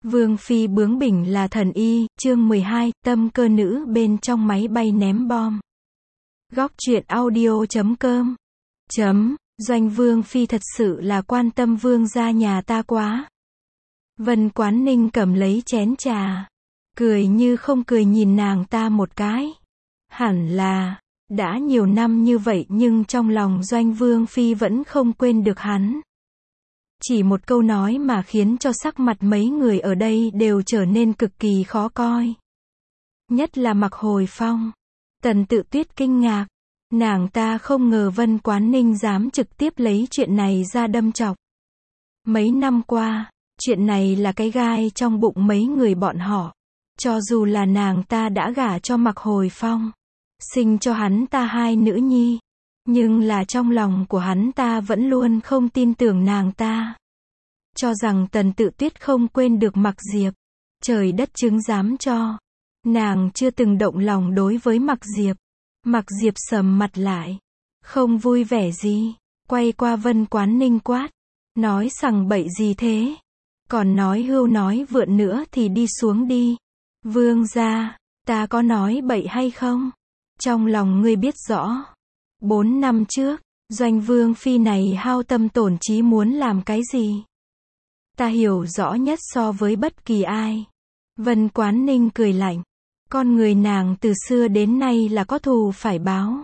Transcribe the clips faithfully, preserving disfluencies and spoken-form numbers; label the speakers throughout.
Speaker 1: Vương phi bướng bỉnh là thần y, chương mười hai, tâm cơ nữ bên trong máy bay ném bom. Góc truyện audio chấm com. Chấm, Doanh Vương phi thật sự là quan tâm vương gia nhà ta quá. Vân Quán Ninh cầm lấy chén trà, cười như không cười nhìn nàng ta một cái. Hẳn là, đã nhiều năm như vậy nhưng trong lòng Doanh Vương phi vẫn không quên được hắn. Chỉ một câu nói mà khiến cho sắc mặt mấy người ở đây đều trở nên cực kỳ khó coi. Nhất là Mạc Hồi Phong. Tần Tự Tuyết kinh ngạc. Nàng ta không ngờ Vân Quán Ninh dám trực tiếp lấy chuyện này ra đâm chọc. Mấy năm qua, chuyện này là cái gai trong bụng mấy người bọn họ. Cho dù là nàng ta đã gả cho Mạc Hồi Phong, sinh cho hắn ta hai nữ nhi, nhưng là trong lòng của hắn ta vẫn luôn không tin tưởng nàng ta. Cho rằng Tần Tự Tuyết không quên được Mạc Diệp. Trời đất chứng giám cho. Nàng chưa từng động lòng đối với Mạc Diệp. Mạc Diệp sầm mặt lại. Không vui vẻ gì. Quay qua Vân Quán Ninh quát. Nói sằng bậy gì thế? Còn nói hưu nói vượn nữa thì đi xuống đi. Vương gia, ta có nói bậy hay không? Trong lòng ngươi biết rõ. Bốn năm trước, Doanh Vương phi này hao tâm tổn trí muốn làm cái gì? Ta hiểu rõ nhất so với bất kỳ ai. Vân Quán Ninh cười lạnh. Con người nàng từ xưa đến nay là có thù phải báo.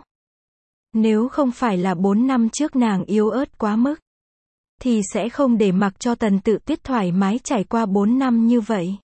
Speaker 1: Nếu không phải là bốn năm trước nàng yếu ớt quá mức, thì sẽ không để mặc cho Tần Tự Tuyết thoải mái trải qua bốn năm như vậy.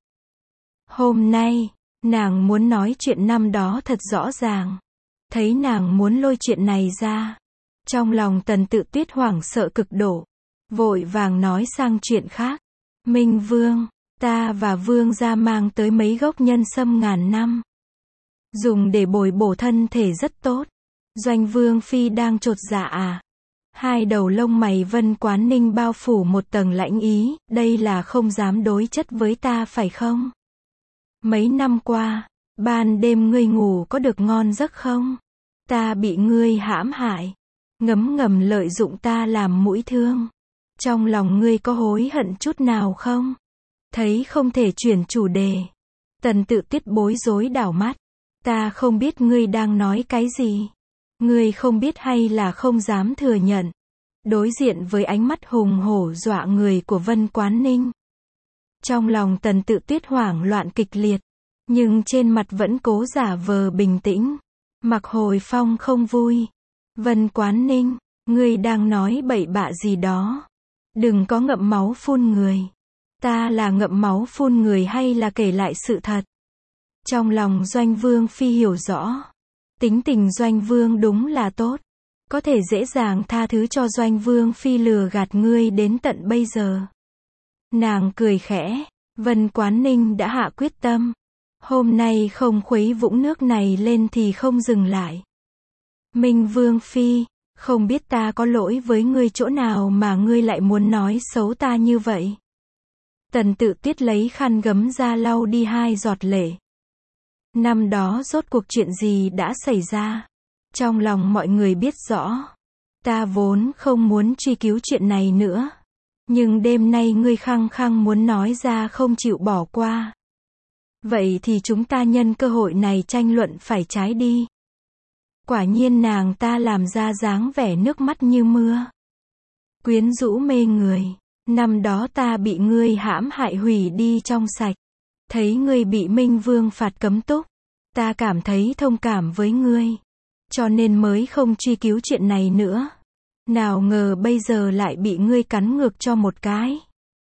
Speaker 1: Hôm nay, nàng muốn nói chuyện năm đó thật rõ ràng. Thấy nàng muốn lôi chuyện này ra. Trong lòng Tần Tự Tuyết hoảng sợ cực độ. Vội vàng nói sang chuyện khác. Minh Vương, ta và Vương gia mang tới mấy gốc nhân sâm ngàn năm. Dùng để bồi bổ thân thể rất tốt. Doanh Vương phi đang chột dạ à? Hai đầu lông mày Vân Quán Ninh bao phủ một tầng lãnh ý, đây là không dám đối chất với ta phải không? Mấy năm qua, ban đêm ngươi ngủ có được ngon giấc không? Ta bị ngươi hãm hại, ngấm ngầm lợi dụng ta làm mũi thương. Trong lòng ngươi có hối hận chút nào không? Thấy không thể chuyển chủ đề. Tần Tự Tuyết bối rối đảo mắt. Ta không biết ngươi đang nói cái gì. Ngươi không biết hay là không dám thừa nhận. Đối diện với ánh mắt hùng hổ dọa người của Vân Quán Ninh. Trong lòng Tần Tự Tuyết hoảng loạn kịch liệt. Nhưng trên mặt vẫn cố giả vờ bình tĩnh. Mạc Hồi Phong không vui. Vân Quán Ninh, ngươi đang nói bậy bạ gì đó. Đừng có ngậm máu phun người. Ta là ngậm máu phun người hay là kể lại sự thật? Trong lòng Doanh Vương phi hiểu rõ. Tính tình Doanh Vương đúng là tốt. Có thể dễ dàng tha thứ cho Doanh Vương phi lừa gạt ngươi đến tận bây giờ. Nàng cười khẽ. Vân Quán Ninh đã hạ quyết tâm. Hôm nay không khuấy vũng nước này lên thì không dừng lại. Minh Vương phi, không biết ta có lỗi với ngươi chỗ nào mà ngươi lại muốn nói xấu ta như vậy. Tần Tự Tuyết lấy khăn gấm ra lau đi hai giọt lệ. Năm đó rốt cuộc chuyện gì đã xảy ra? Trong lòng mọi người biết rõ. Ta vốn không muốn truy cứu chuyện này nữa. Nhưng đêm nay ngươi khăng khăng muốn nói ra không chịu bỏ qua. Vậy thì chúng ta nhân cơ hội này tranh luận phải trái đi. Quả nhiên nàng ta làm ra dáng vẻ nước mắt như mưa. Quyến rũ mê người. Năm đó ta bị ngươi hãm hại hủy đi trong sạch. Thấy ngươi bị Minh Vương phạt cấm túc. Ta cảm thấy thông cảm với ngươi. Cho nên mới không truy cứu chuyện này nữa. Nào ngờ bây giờ lại bị ngươi cắn ngược cho một cái.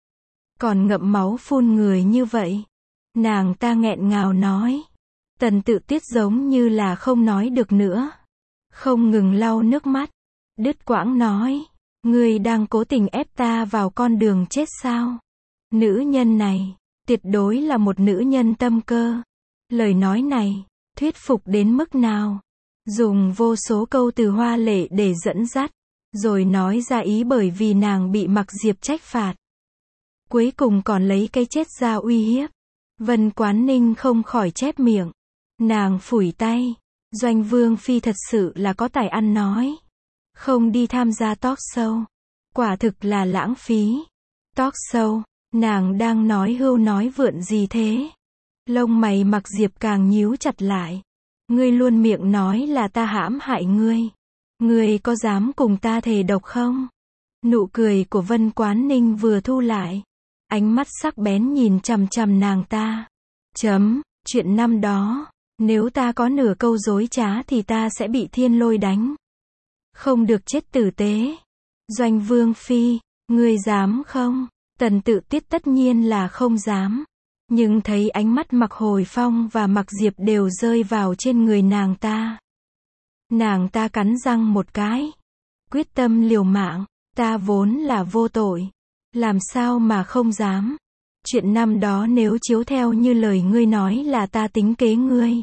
Speaker 1: Còn ngậm máu phun người như vậy. Nàng ta nghẹn ngào nói. Tần Tự Tuyết giống như là không nói được nữa. Không ngừng lau nước mắt. Đứt quãng nói. Ngươi đang cố tình ép ta vào con đường chết sao? Nữ nhân này, tuyệt đối là một nữ nhân tâm cơ. Lời nói này, thuyết phục đến mức nào? Dùng vô số câu từ hoa lệ để dẫn dắt. Rồi nói ra ý bởi vì nàng bị Mạc Diệp trách phạt. Cuối cùng còn lấy cái chết ra uy hiếp. Vân Quán Ninh không khỏi chép miệng. Nàng phủi tay. Doanh Vương phi thật sự là có tài ăn nói. Không đi tham gia talk show. Quả thực là lãng phí. Talk show, Nàng đang nói hưu nói vượn gì thế? Lông mày Mặc Diệp càng nhíu chặt lại. Ngươi luôn miệng nói là ta hãm hại ngươi. Ngươi có dám cùng ta thề độc không? Nụ cười của Vân Quán Ninh vừa thu lại. Ánh mắt sắc bén nhìn chằm chằm nàng ta. Chấm, chuyện năm đó, nếu ta có nửa câu dối trá thì ta sẽ bị thiên lôi đánh. Không được chết tử tế. Doanh Vương Phi, ngươi dám không? Tần Tự Tuyết tất nhiên là không dám. Nhưng thấy ánh mắt Mạc Hồi Phong và Mạc Diệp đều rơi vào trên người nàng ta. Nàng ta cắn răng một cái. Quyết tâm liều mạng, ta vốn là vô tội. Làm sao mà không dám. Chuyện năm đó nếu chiếu theo như lời ngươi nói là ta tính kế ngươi.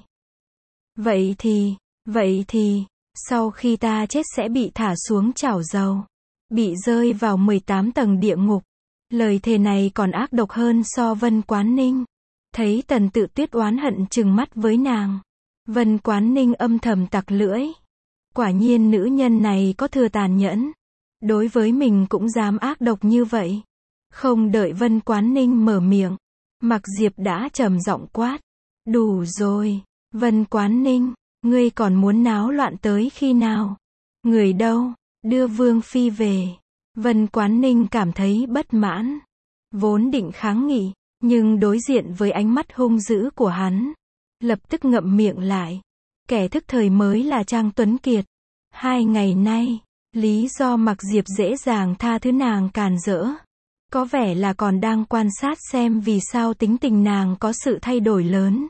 Speaker 1: Vậy thì, vậy thì, sau khi ta chết sẽ bị thả xuống chảo dầu. Bị rơi vào mười tám tầng địa ngục. Lời thề này còn ác độc hơn so Vân Quán Ninh. Thấy Tần Tự Tuyết oán hận trừng mắt với nàng. Vân Quán Ninh âm thầm tặc lưỡi. Quả nhiên nữ nhân này có thừa tàn nhẫn. Đối với mình cũng dám ác độc như vậy. Không đợi Vân Quán Ninh mở miệng. Mạc Diệp đã trầm giọng quát. Đủ rồi, Vân Quán Ninh, ngươi còn muốn náo loạn tới khi nào? Người đâu? Đưa Vương Phi về. Vân Quán Ninh cảm thấy bất mãn. Vốn định kháng nghị, nhưng đối diện với ánh mắt hung dữ của hắn. Lập tức ngậm miệng lại. Kẻ thức thời mới là Trang Tuấn Kiệt. Hai ngày nay, lý do Mạc Diệp dễ dàng tha thứ nàng càn rỡ. Có vẻ là còn đang quan sát xem vì sao tính tình nàng có sự thay đổi lớn.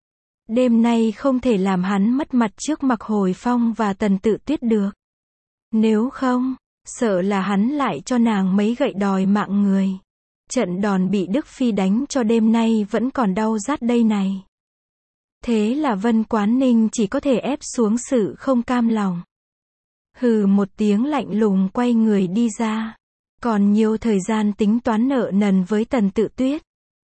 Speaker 1: Đêm nay không thể làm hắn mất mặt trước Mạc Hồi Phong và Tần Tự Tuyết được. Nếu không, sợ là hắn lại cho nàng mấy gậy đòi mạng người. Trận đòn bị Đức Phi đánh cho đêm nay vẫn còn đau rát đây này. Thế là Vân Quán Ninh chỉ có thể ép xuống sự không cam lòng. Hừ một tiếng lạnh lùng quay người đi ra. Còn nhiều thời gian tính toán nợ nần với Tần Tự Tuyết.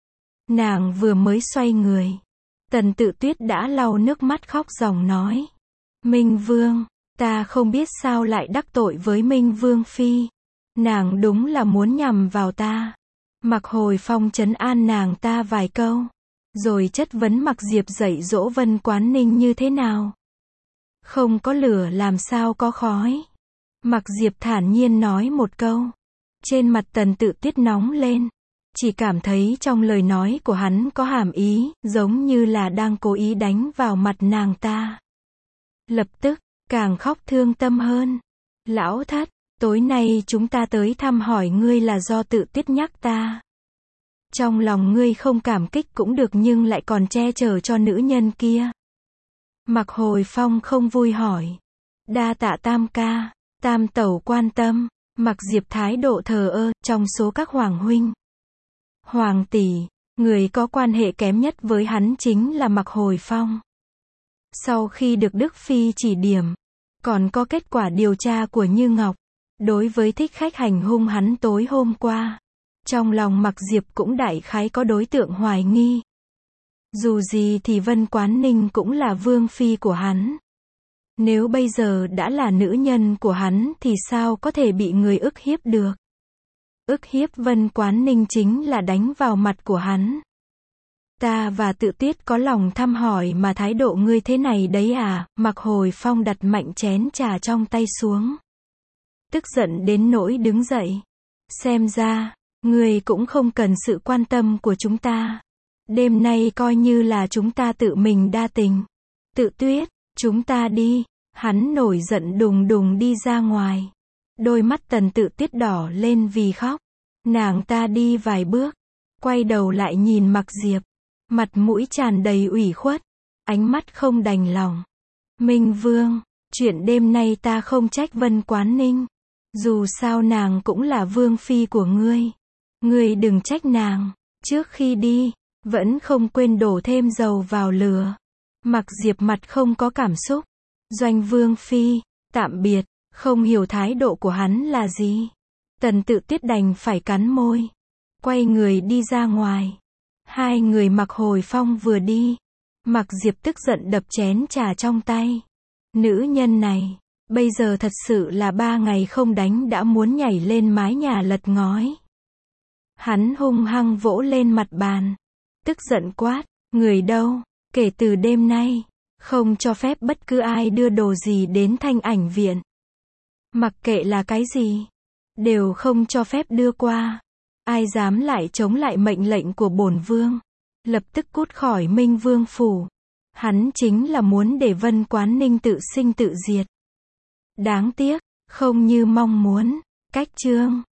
Speaker 1: Nàng vừa mới xoay người. Tần Tự Tuyết đã lau nước mắt khóc ròng nói. Minh Vương, ta không biết sao lại đắc tội với Minh Vương Phi. Nàng đúng là muốn nhằm vào ta. Mạc Hồi Phong trấn an nàng ta vài câu. Rồi chất vấn Mạc Diệp dạy dỗ Vân Quán Ninh như thế nào. Không có lửa làm sao có khói. Mạc Diệp thản nhiên nói một câu. Trên mặt Tần Tự Tuyết nóng lên. Chỉ cảm thấy trong lời nói của hắn có hàm ý, giống như là đang cố ý đánh vào mặt nàng ta. Lập tức, càng khóc thương tâm hơn. Lão thất, tối nay chúng ta tới thăm hỏi ngươi là do Tự Tuyết nhắc ta. Trong lòng ngươi không cảm kích cũng được nhưng lại còn che chở cho nữ nhân kia. Mạc Hồi Phong không vui hỏi. Đa tạ Tam ca, Tam tẩu quan tâm. Mạc Diệp thái độ thờ ơ, trong số các hoàng huynh. Hoàng tỷ, người có quan hệ kém nhất với hắn chính là Mạc Hồi Phong. Sau khi được Đức Phi chỉ điểm, còn có kết quả điều tra của Như Ngọc, đối với thích khách hành hung hắn tối hôm qua. Trong lòng Mạc Diệp cũng đại khái có đối tượng hoài nghi. Dù gì thì Vân Quán Ninh cũng là vương phi của hắn. Nếu bây giờ đã là nữ nhân của hắn thì sao có thể bị người ức hiếp được. Ức hiếp Vân Quán Ninh chính là đánh vào mặt của hắn. Ta và Tự Tuyết có lòng thăm hỏi mà thái độ ngươi thế này đấy à. Mạc Hồi Phong đặt mạnh chén trà trong tay xuống. Tức giận đến nỗi đứng dậy. Xem ra, ngươi cũng không cần sự quan tâm của chúng ta. Đêm nay coi như là chúng ta tự mình đa tình. Tự Tuyết, chúng ta đi. Hắn nổi giận đùng đùng đi ra ngoài. Đôi mắt Tần Tự Tuyết đỏ lên vì khóc. Nàng ta đi vài bước, quay đầu lại nhìn Mạc Diệp. Mặt mũi tràn đầy ủy khuất, ánh mắt không đành lòng. Minh Vương, chuyện đêm nay ta không trách Vân Quán Ninh. Dù sao nàng cũng là vương phi của ngươi. Ngươi đừng trách nàng. Trước khi đi, vẫn không quên đổ thêm dầu vào lửa. Mạc Diệp mặt không có cảm xúc. Doanh Vương Phi, tạm biệt, không hiểu thái độ của hắn là gì. Tần Tự Tuyết đành phải cắn môi. Quay người đi ra ngoài. Hai người Mạc Hồi Phong vừa đi. Mạc Diệp tức giận đập chén trà trong tay. Nữ nhân này, bây giờ thật sự là ba ngày không đánh đã muốn nhảy lên mái nhà lật ngói. Hắn hung hăng vỗ lên mặt bàn. Tức giận quát, người đâu? Kể từ đêm nay, không cho phép bất cứ ai đưa đồ gì đến Thanh Ảnh viện. Mặc kệ là cái gì, đều không cho phép đưa qua. Ai dám lại chống lại mệnh lệnh của bổn vương, lập tức cút khỏi Minh Vương phủ. Hắn chính là muốn để Vân Quán Ninh tự sinh tự diệt. Đáng tiếc, không như mong muốn. Cách chương